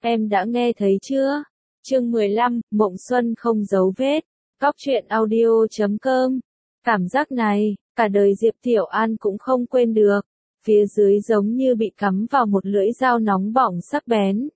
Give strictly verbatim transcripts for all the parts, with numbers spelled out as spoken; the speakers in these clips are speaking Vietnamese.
Em đã nghe thấy chưa? Chương mười lăm, Mộng Xuân không dấu vết. Cóc truyện audio chấm com. Cảm giác này, cả đời Diệp Tiểu An cũng không quên được. Phía dưới giống như bị cắm vào một lưỡi dao nóng bỏng sắc bén.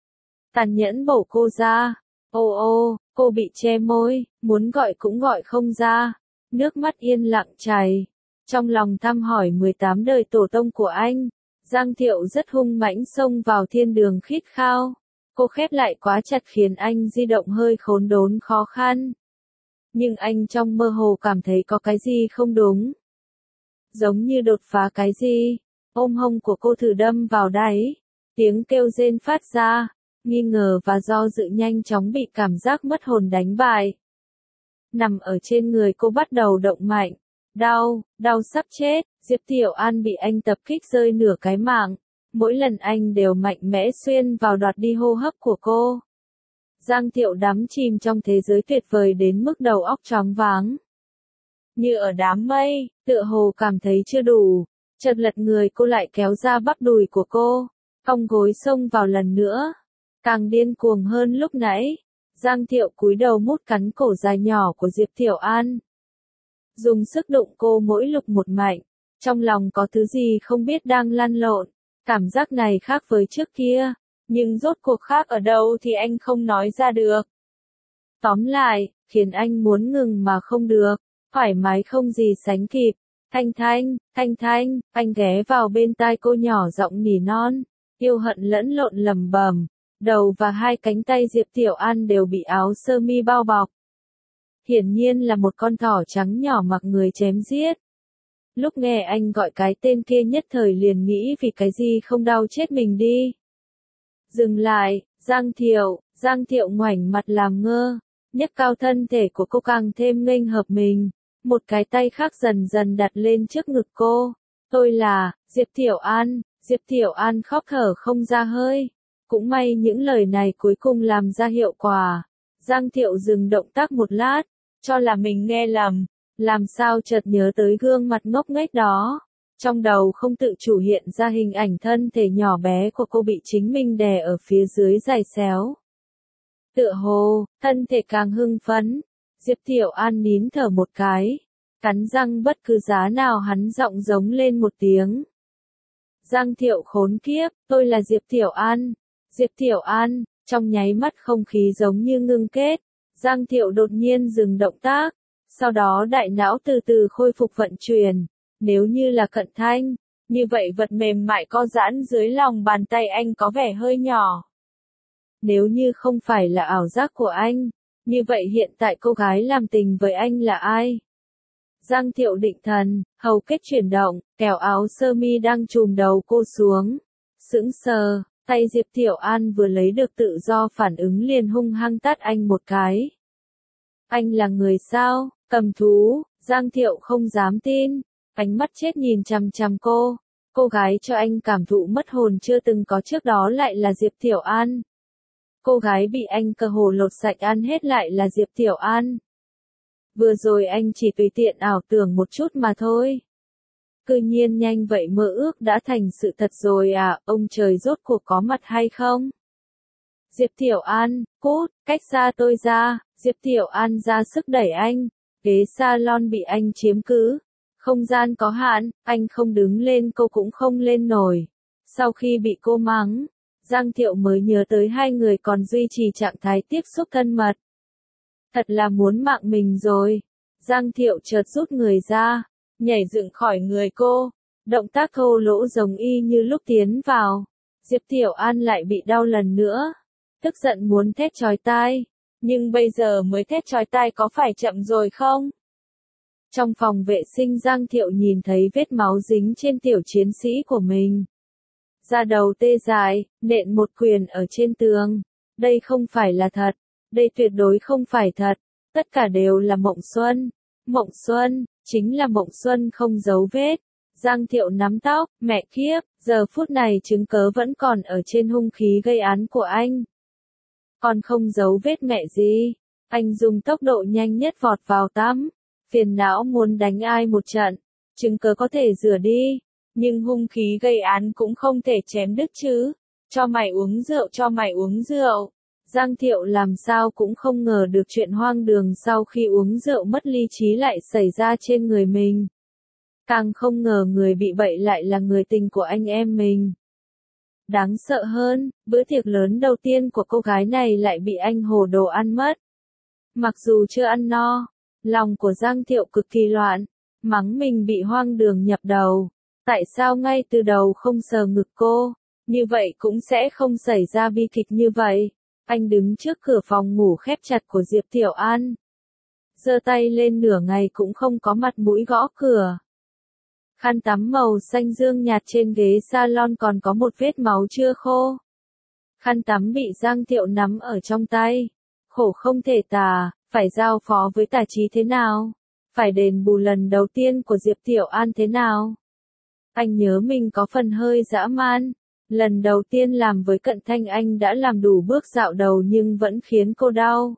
Tàn nhẫn bổ cô ra. Ô ô, cô bị che môi, muốn gọi cũng gọi không ra. Nước mắt yên lặng chảy. Trong lòng thăm hỏi mười tám đời tổ tông của anh, Giang Thiệu rất hung mãnh xông vào thiên đường khít khao. Cô khép lại quá chặt khiến anh di động hơi khốn đốn khó khăn. Nhưng anh trong mơ hồ cảm thấy có cái gì không đúng. Giống như đột phá cái gì. Ôm hông của cô thử đâm vào đáy. Tiếng kêu rên phát ra. Nghi ngờ và do dự nhanh chóng bị cảm giác mất hồn đánh bại. Nằm ở trên người cô bắt đầu động mạnh. Đau, đau sắp chết. Diệp Tiểu An bị anh tập kích rơi nửa cái mạng. Mỗi lần anh đều mạnh mẽ xuyên vào đoạt đi hô hấp của cô. Giang Thiệu đắm chìm trong thế giới tuyệt vời đến mức đầu óc choáng váng. Như ở đám mây, tựa hồ cảm thấy chưa đủ. Chợt lật người cô lại kéo ra bắp đùi của cô. Cong gối xông vào lần nữa. Càng điên cuồng hơn lúc nãy. Giang Thiệu cúi đầu mút cắn cổ dài nhỏ của Diệp Tiểu An. Dùng sức đụng cô mỗi lúc một mạnh. Trong lòng có thứ gì không biết đang lăn lộn. Cảm giác này khác với trước kia. Nhưng rốt cuộc khác ở đâu thì anh không nói ra được. Tóm lại, khiến anh muốn ngừng mà không được. Thoải mái không gì sánh kịp. Thanh Thanh, Thanh Thanh, anh ghé vào bên tai cô nhỏ giọng nỉ non. Yêu hận lẫn lộn lầm bầm. Đầu và hai cánh tay Diệp Tiểu An đều bị áo sơ mi bao bọc. Hiển nhiên là một con thỏ trắng nhỏ mặc người chém giết. Lúc nghe anh gọi cái tên kia nhất thời liền nghĩ vì cái gì không đau chết mình đi. Dừng lại, Giang Thiệu, Giang Thiệu ngoảnh mặt làm ngơ, nhấc cao thân thể của cô càng thêm nghênh hợp mình. Một cái tay khác dần dần đặt lên trước ngực cô. Tôi là, Diệp Tiểu An, Diệp Tiểu An khóc thở không ra hơi. Cũng may những lời này cuối cùng làm ra hiệu quả. Giang Thiệu dừng động tác một lát, cho là mình nghe lầm. Làm sao chợt nhớ tới gương mặt ngốc nghếch đó. Trong đầu không tự chủ hiện ra hình ảnh thân thể nhỏ bé của cô bị chính mình đè ở phía dưới giày xéo. Tựa hồ, thân thể càng hưng phấn. Diệp Tiểu An nín thở một cái. Cắn răng bất cứ giá nào hắn giọng giống lên một tiếng. Giang Thiệu khốn kiếp, tôi là Diệp Tiểu An. Diệp Tiểu An, trong nháy mắt không khí giống như ngưng kết. Giang Thiệu đột nhiên dừng động tác. Sau đó đại não từ từ khôi phục vận chuyển. Nếu như là Cận Thanh, như vậy vật mềm mại co giãn dưới lòng bàn tay anh có vẻ hơi nhỏ. Nếu như không phải là ảo giác của anh, như vậy hiện tại cô gái làm tình với anh là ai? Giang Thiệu định thần, hầu kết chuyển động, kéo áo sơ mi đang trùm đầu cô xuống. Sững sờ, tay Diệp Tiểu An vừa lấy được tự do phản ứng liền hung hăng tát anh một cái. Anh là người sao? Cầm thú, Giang Thiệu không dám tin, ánh mắt chết nhìn chằm chằm cô. Cô gái cho anh cảm thụ mất hồn chưa từng có trước đó lại là Diệp Tiểu An. Cô gái bị anh cơ hồ lột sạch ăn hết lại là Diệp Tiểu An. Vừa rồi anh chỉ tùy tiện ảo tưởng một chút mà thôi. Cư nhiên nhanh vậy mơ ước đã thành sự thật rồi à, ông trời rốt cuộc có mặt hay không? Diệp Tiểu An, cút, cách xa tôi ra. Diệp Tiểu An ra sức đẩy anh. Ghế salon bị anh chiếm cứ. Không gian có hạn, anh không đứng lên cô cũng không lên nổi. Sau khi bị cô mắng, Giang Thiệu mới nhớ tới hai người còn duy trì trạng thái tiếp xúc thân mật. Thật là muốn mạng mình rồi. Giang Thiệu chợt rút người ra, nhảy dựng khỏi người cô. Động tác thô lỗ giống y như lúc tiến vào. Diệp Tiểu An lại bị đau lần nữa. Tức giận muốn thét chói tai. Nhưng bây giờ mới thét chói tai có phải chậm rồi không? Trong phòng vệ sinh Giang Thiệu nhìn thấy vết máu dính trên tiểu chiến sĩ của mình. Da đầu tê dại, nện một quyền ở trên tường. Đây không phải là thật. Đây tuyệt đối không phải thật. Tất cả đều là Mộng Xuân. Mộng Xuân, chính là Mộng Xuân không dấu vết. Giang Thiệu nắm tóc, mẹ kiếp, giờ phút này chứng cớ vẫn còn ở trên hung khí gây án của anh. Còn không giấu vết mẹ gì. Anh dùng tốc độ nhanh nhất vọt vào tắm. Phiền não muốn đánh ai một trận. Chứng cớ có thể rửa đi. Nhưng hung khí gây án cũng không thể chém đứt chứ. cho mày uống rượu, cho mày uống rượu. Giang Thiệu làm sao cũng không ngờ được chuyện hoang đường sau khi uống rượu mất lý trí lại xảy ra trên người mình. Càng không ngờ người bị bệnh lại là người tình của anh em mình. Đáng sợ hơn, bữa tiệc lớn đầu tiên của cô gái này lại bị anh hồ đồ ăn mất. Mặc dù chưa ăn no, lòng của Giang Thiệu cực kỳ loạn, mắng mình bị hoang đường nhập đầu. Tại sao ngay từ đầu không sờ ngực cô, như vậy cũng sẽ không xảy ra bi kịch như vậy. Anh đứng trước cửa phòng ngủ khép chặt của Diệp Tiểu An. Giơ tay lên nửa ngày cũng không có mặt mũi gõ cửa. Khăn tắm màu xanh dương nhạt trên ghế salon còn có một vết máu chưa khô. Khăn tắm bị Giang Thiệu nắm ở trong tay. Khổ không thể tả, phải giao phó với Tả Chí thế nào? Phải đền bù lần đầu tiên của Diệp Tiểu An thế nào? Anh nhớ mình có phần hơi dã man. Lần đầu tiên làm với Cận Thanh anh đã làm đủ bước dạo đầu nhưng vẫn khiến cô đau.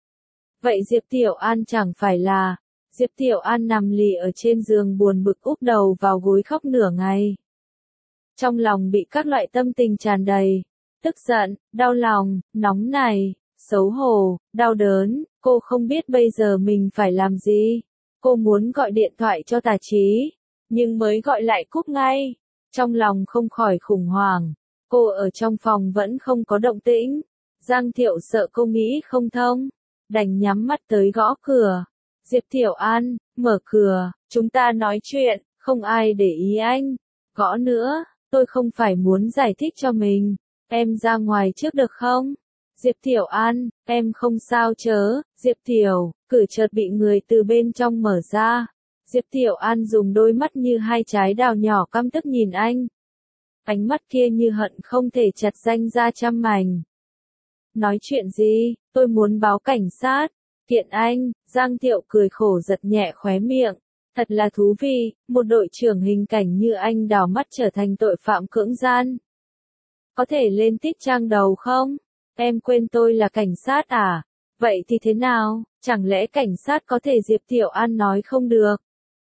Vậy Diệp Tiểu An chẳng phải là... Diệp Tiểu An nằm lì ở trên giường buồn bực úp đầu vào gối khóc nửa ngày. Trong lòng bị các loại tâm tình tràn đầy. Tức giận, đau lòng, nóng nảy, xấu hổ, đau đớn, cô không biết bây giờ mình phải làm gì. Cô muốn gọi điện thoại cho Tả Chí, nhưng mới gọi lại cúp ngay. Trong lòng không khỏi khủng hoảng, cô ở trong phòng vẫn không có động tĩnh. Giang Thiệu sợ cô nghĩ không thông, đành nhắm mắt tới gõ cửa. Diệp Tiểu An, mở cửa, chúng ta nói chuyện, không ai để ý anh. Gõ nữa, tôi không phải muốn giải thích cho mình, em ra ngoài trước được không? Diệp Tiểu An, em không sao chớ, Diệp Tiểu, cửa chợt bị người từ bên trong mở ra. Diệp Tiểu An dùng đôi mắt như hai trái đào nhỏ căm tức nhìn anh. Ánh mắt kia như hận không thể chặt ranh ra trăm mảnh. Nói chuyện gì, tôi muốn báo cảnh sát. Kiện anh, Giang Thiệu cười khổ giật nhẹ khóe miệng. Thật là thú vị, một đội trưởng hình cảnh như anh đào mắt trở thành tội phạm cưỡng gian. Có thể lên tích trang đầu không? Em quên tôi là cảnh sát à? Vậy thì thế nào, chẳng lẽ cảnh sát có thể Diệp Tiểu An nói không được?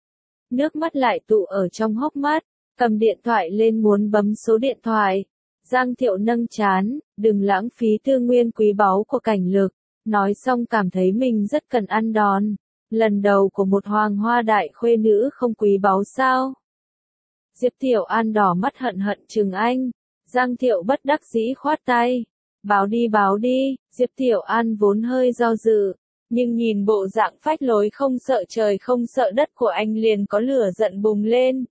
Nước mắt lại tụ ở trong hốc mắt, cầm điện thoại lên muốn bấm số điện thoại. Giang Thiệu nâng trán, đừng lãng phí tư nguyên quý báu của cảnh lực. Nói xong cảm thấy mình rất cần ăn đòn. Lần đầu của một hoàng hoa đại khuê nữ không quý báu sao? Diệp Tiểu An đỏ mắt hận hận chừng anh. Giang Thiệu bất đắc dĩ khoát tay. Báo đi báo đi, Diệp Tiểu An vốn hơi do dự. Nhưng nhìn bộ dạng phách lối không sợ trời không sợ đất của anh liền có lửa giận bùng lên.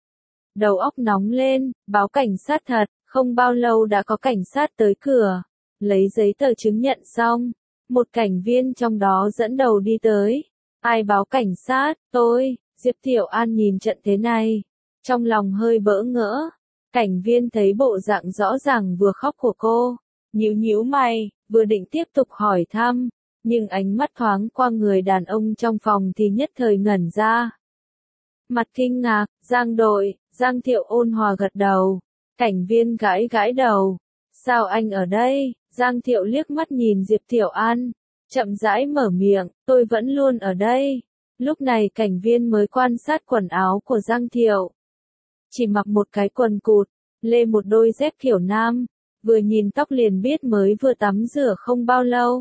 Đầu óc nóng lên, báo cảnh sát thật, không bao lâu đã có cảnh sát tới cửa. Lấy giấy tờ chứng nhận xong. Một cảnh viên trong đó dẫn đầu đi tới. Ai báo cảnh sát? Tôi. Diệp Tiểu An nhìn trận thế này. Trong lòng hơi bỡ ngỡ. Cảnh viên thấy bộ dạng rõ ràng vừa khóc của cô. Nhíu nhíu mày, vừa định tiếp tục hỏi thăm. Nhưng ánh mắt thoáng qua người đàn ông trong phòng thì nhất thời ngẩn ra. Mặt kinh ngạc, Giang đội, Giang Thiệu ôn hòa gật đầu. Cảnh viên gãi gãi đầu. Sao anh ở đây? Giang Thiệu liếc mắt nhìn Diệp Tiểu An, chậm rãi mở miệng, tôi vẫn luôn ở đây. Lúc này cảnh viên mới quan sát quần áo của Giang Thiệu. Chỉ mặc một cái quần cụt, lê một đôi dép kiểu nam, vừa nhìn tóc liền biết mới vừa tắm rửa không bao lâu.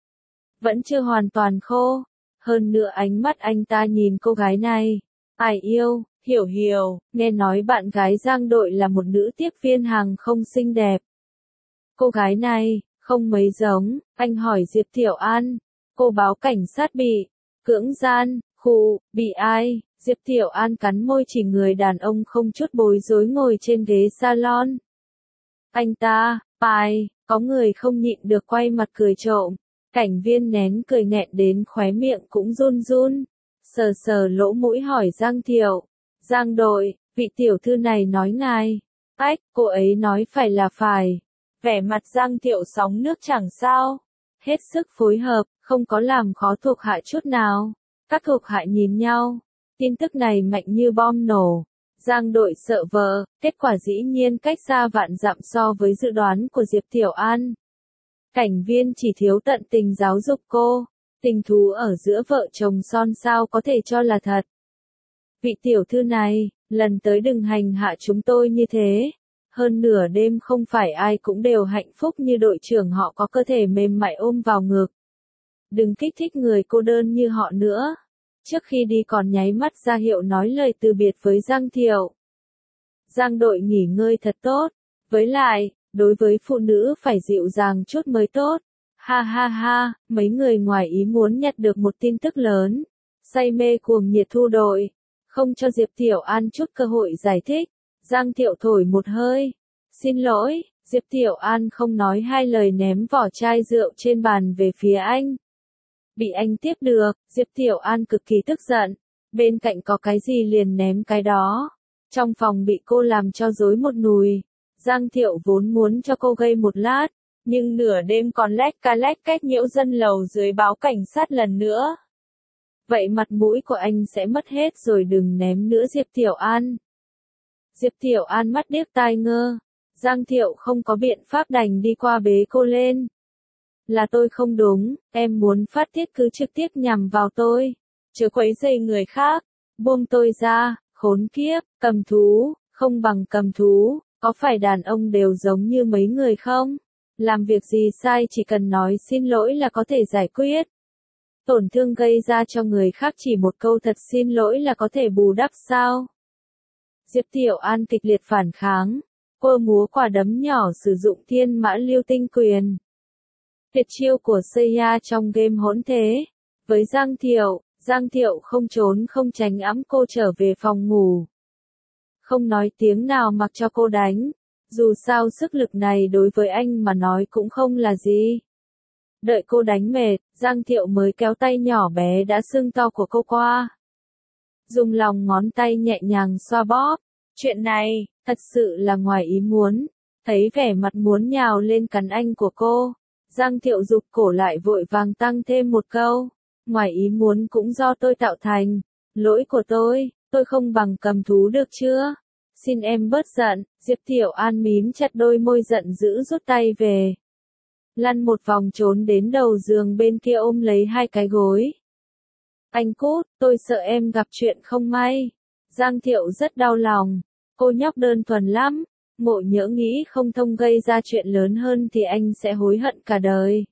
Vẫn chưa hoàn toàn khô, hơn nữa ánh mắt anh ta nhìn cô gái này. Ai yêu, Hiểu Hiểu, nghe nói bạn gái Giang đội là một nữ tiếp viên hàng không xinh đẹp. Cô gái này, không mấy giống, anh hỏi Diệp Tiểu An. Cô báo cảnh sát bị cưỡng gian, khụ, bị ai? Diệp Tiểu An cắn môi chỉ người đàn ông không chút bối rối ngồi trên ghế salon. Anh ta, ai, có người không nhịn được quay mặt cười trộm. Cảnh viên nén cười nghẹn đến khóe miệng cũng run run. Sờ sờ lỗ mũi hỏi Giang Thiệu. Giang đội, vị tiểu thư này nói ngài. Ách, cô ấy nói phải là phải. Vẻ mặt Giang Thiệu sóng nước chẳng sao. Hết sức phối hợp, không có làm khó thuộc hạ chút nào. Các thuộc hạ nhìn nhau. Tin tức này mạnh như bom nổ. Giang đội sợ vợ, kết quả dĩ nhiên cách xa vạn dặm so với dự đoán của Diệp Tiểu An. Cảnh viên chỉ thiếu tận tình giáo dục cô. Tình thú ở giữa vợ chồng son sao có thể cho là thật. Vị tiểu thư này, lần tới đừng hành hạ chúng tôi như thế. Hơn nửa đêm không phải ai cũng đều hạnh phúc như đội trưởng họ có cơ thể mềm mại ôm vào ngực. Đừng kích thích người cô đơn như họ nữa. Trước khi đi còn nháy mắt ra hiệu nói lời từ biệt với Giang Thiệu. Giang đội nghỉ ngơi thật tốt. Với lại, đối với phụ nữ phải dịu dàng chút mới tốt. Ha ha ha, mấy người ngoài ý muốn nhận được một tin tức lớn. Say mê cuồng nhiệt thu đội. Không cho Diệp Tiểu An chút cơ hội giải thích. Giang Thiệu thổi một hơi. Xin lỗi, Diệp Tiểu An không nói hai lời ném vỏ chai rượu trên bàn về phía anh. Bị anh tiếp được, Diệp Tiểu An cực kỳ tức giận. Bên cạnh có cái gì liền ném cái đó. Trong phòng bị cô làm cho rối một nùi. Giang Thiệu vốn muốn cho cô gây một lát. Nhưng nửa đêm còn lách ca lách cách nhiễu dân lầu dưới báo cảnh sát lần nữa. Vậy mặt mũi của anh sẽ mất hết rồi, đừng ném nữa Diệp Tiểu An. Diệp Tiểu An mắt điếc tai ngơ. Giang Thiệu không có biện pháp đành đi qua bế cô lên. Là tôi không đúng, em muốn phát tiết cứ trực tiếp nhằm vào tôi. Chớ quấy rầy người khác. Buông tôi ra, khốn kiếp, cầm thú, không bằng cầm thú. Có phải đàn ông đều giống như mấy người không? Làm việc gì sai chỉ cần nói xin lỗi là có thể giải quyết. Tổn thương gây ra cho người khác chỉ một câu thật xin lỗi là có thể bù đắp sao? Diệp Tiểu An kịch liệt phản kháng. Cô múa quả đấm nhỏ sử dụng thiên mã lưu tinh quyền. Tuyệt chiêu của Seiya trong game hỗn thế. Với Giang Thiệu, Giang Thiệu không trốn không tránh ẵm cô trở về phòng ngủ. Không nói tiếng nào mặc cho cô đánh. Dù sao sức lực này đối với anh mà nói cũng không là gì. Đợi cô đánh mệt, Giang Thiệu mới kéo tay nhỏ bé đã sưng to của cô qua. Dùng lòng ngón tay nhẹ nhàng xoa bóp. Chuyện này, thật sự là ngoài ý muốn. Thấy vẻ mặt muốn nhào lên cắn anh của cô. Giang Thiệu rụt cổ lại vội vàng tăng thêm một câu. Ngoài ý muốn cũng do tôi tạo thành. Lỗi của tôi, tôi không bằng cầm thú được chưa? Xin em bớt giận. Diệp Tiểu An mím chặt đôi môi giận dữ rút tay về. Lăn một vòng trốn đến đầu giường bên kia ôm lấy hai cái gối. Anh cút, tôi sợ em gặp chuyện không may. Giang Thiệu rất đau lòng. Cô nhóc đơn thuần lắm. Ngộ nhỡ nghĩ không thông gây ra chuyện lớn hơn thì anh sẽ hối hận cả đời.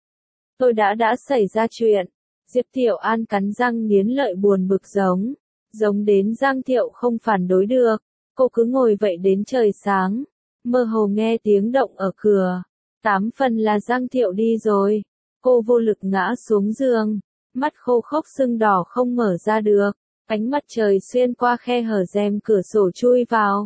Tôi đã đã xảy ra chuyện. Diệp Tiểu An cắn răng nghiến lợi buồn bực giống. Giống đến Giang Thiệu không phản đối được. Cô cứ ngồi vậy đến trời sáng. Mơ hồ nghe tiếng động ở cửa. Tám phần là Giang Thiệu đi rồi. Cô vô lực ngã xuống giường. Mắt khô khốc sưng đỏ không mở ra được. Ánh mặt trời xuyên qua khe hở rèm cửa sổ chui vào.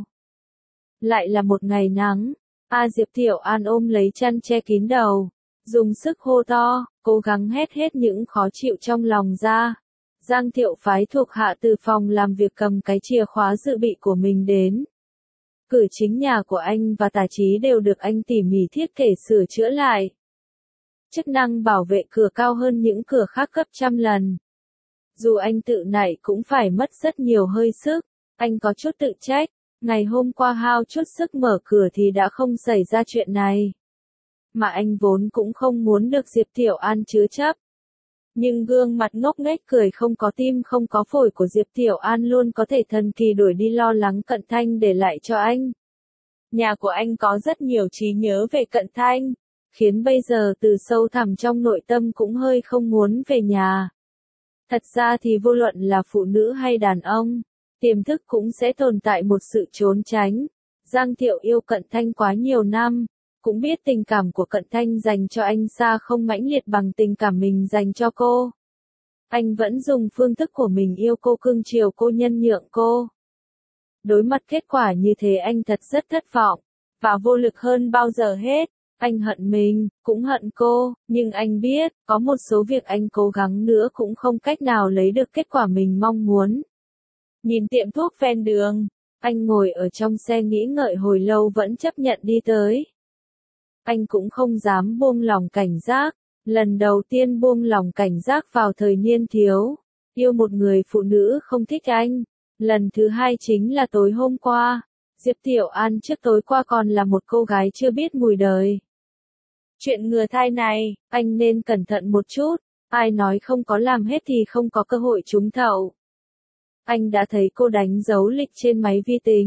Lại là một ngày nắng. A Diệp Tiểu An ôm lấy chăn che kín đầu. Dùng sức hô to, cố gắng hét hết những khó chịu trong lòng ra. Giang Thiệu phái thuộc hạ từ phòng làm việc cầm cái chìa khóa dự bị của mình đến. Cửa chính nhà của anh và tà trí đều được anh tỉ mỉ thiết kế sửa chữa lại. Chức năng bảo vệ cửa cao hơn những cửa khác gấp trăm lần. Dù anh tự nảy cũng phải mất rất nhiều hơi sức, anh có chút tự trách. Ngày hôm qua hao chút sức mở cửa thì đã không xảy ra chuyện này. Mà anh vốn cũng không muốn được Diệp Tiểu An chứa chấp. Nhưng gương mặt ngốc nghếch cười không có tim không có phổi của Diệp Tiểu An luôn có thể thần kỳ đuổi đi lo lắng Cận Thanh để lại cho anh. Nhà của anh có rất nhiều trí nhớ về Cận Thanh, khiến bây giờ từ sâu thẳm trong nội tâm cũng hơi không muốn về nhà. Thật ra thì vô luận là phụ nữ hay đàn ông, tiềm thức cũng sẽ tồn tại một sự trốn tránh. Giang Thiệu yêu Cận Thanh quá nhiều năm, cũng biết tình cảm của Cận Thanh dành cho anh xa không mãnh liệt bằng tình cảm mình dành cho cô. Anh vẫn dùng phương thức của mình yêu cô, cưng chiều cô, nhân nhượng cô. Đối mặt kết quả như thế anh thật rất thất vọng, và vô lực hơn bao giờ hết. Anh hận mình, cũng hận cô, nhưng anh biết, có một số việc anh cố gắng nữa cũng không cách nào lấy được kết quả mình mong muốn. Nhìn tiệm thuốc ven đường, anh ngồi ở trong xe nghĩ ngợi hồi lâu vẫn chấp nhận đi tới. Anh cũng không dám buông lòng cảnh giác, lần đầu tiên buông lòng cảnh giác vào thời niên thiếu, yêu một người phụ nữ không thích anh. Lần thứ hai chính là tối hôm qua, Diệp Tiểu An trước tối qua còn là một cô gái chưa biết mùi đời. Chuyện ngừa thai này, anh nên cẩn thận một chút, ai nói không có làm hết thì không có cơ hội trúng thầu. Anh đã thấy cô đánh dấu lịch trên máy vi tính,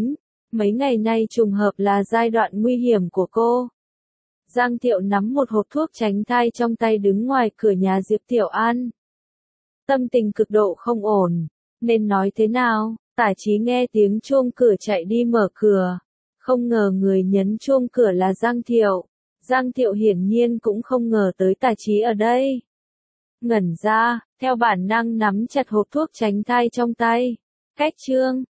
Mấy ngày nay trùng hợp là giai đoạn nguy hiểm của cô. Giang Thiệu nắm một hộp thuốc tránh thai trong tay đứng ngoài cửa nhà Diệp Tiểu An. Tâm tình cực độ không ổn, nên nói thế nào, Tả Chí nghe tiếng chuông cửa chạy đi mở cửa. Không ngờ người nhấn chuông cửa là Giang Thiệu. Giang Thiệu hiển nhiên cũng không ngờ tới Tả Chí ở đây. Ngẩn ra, theo bản năng nắm chặt hộp thuốc tránh thai trong tay. Cách chương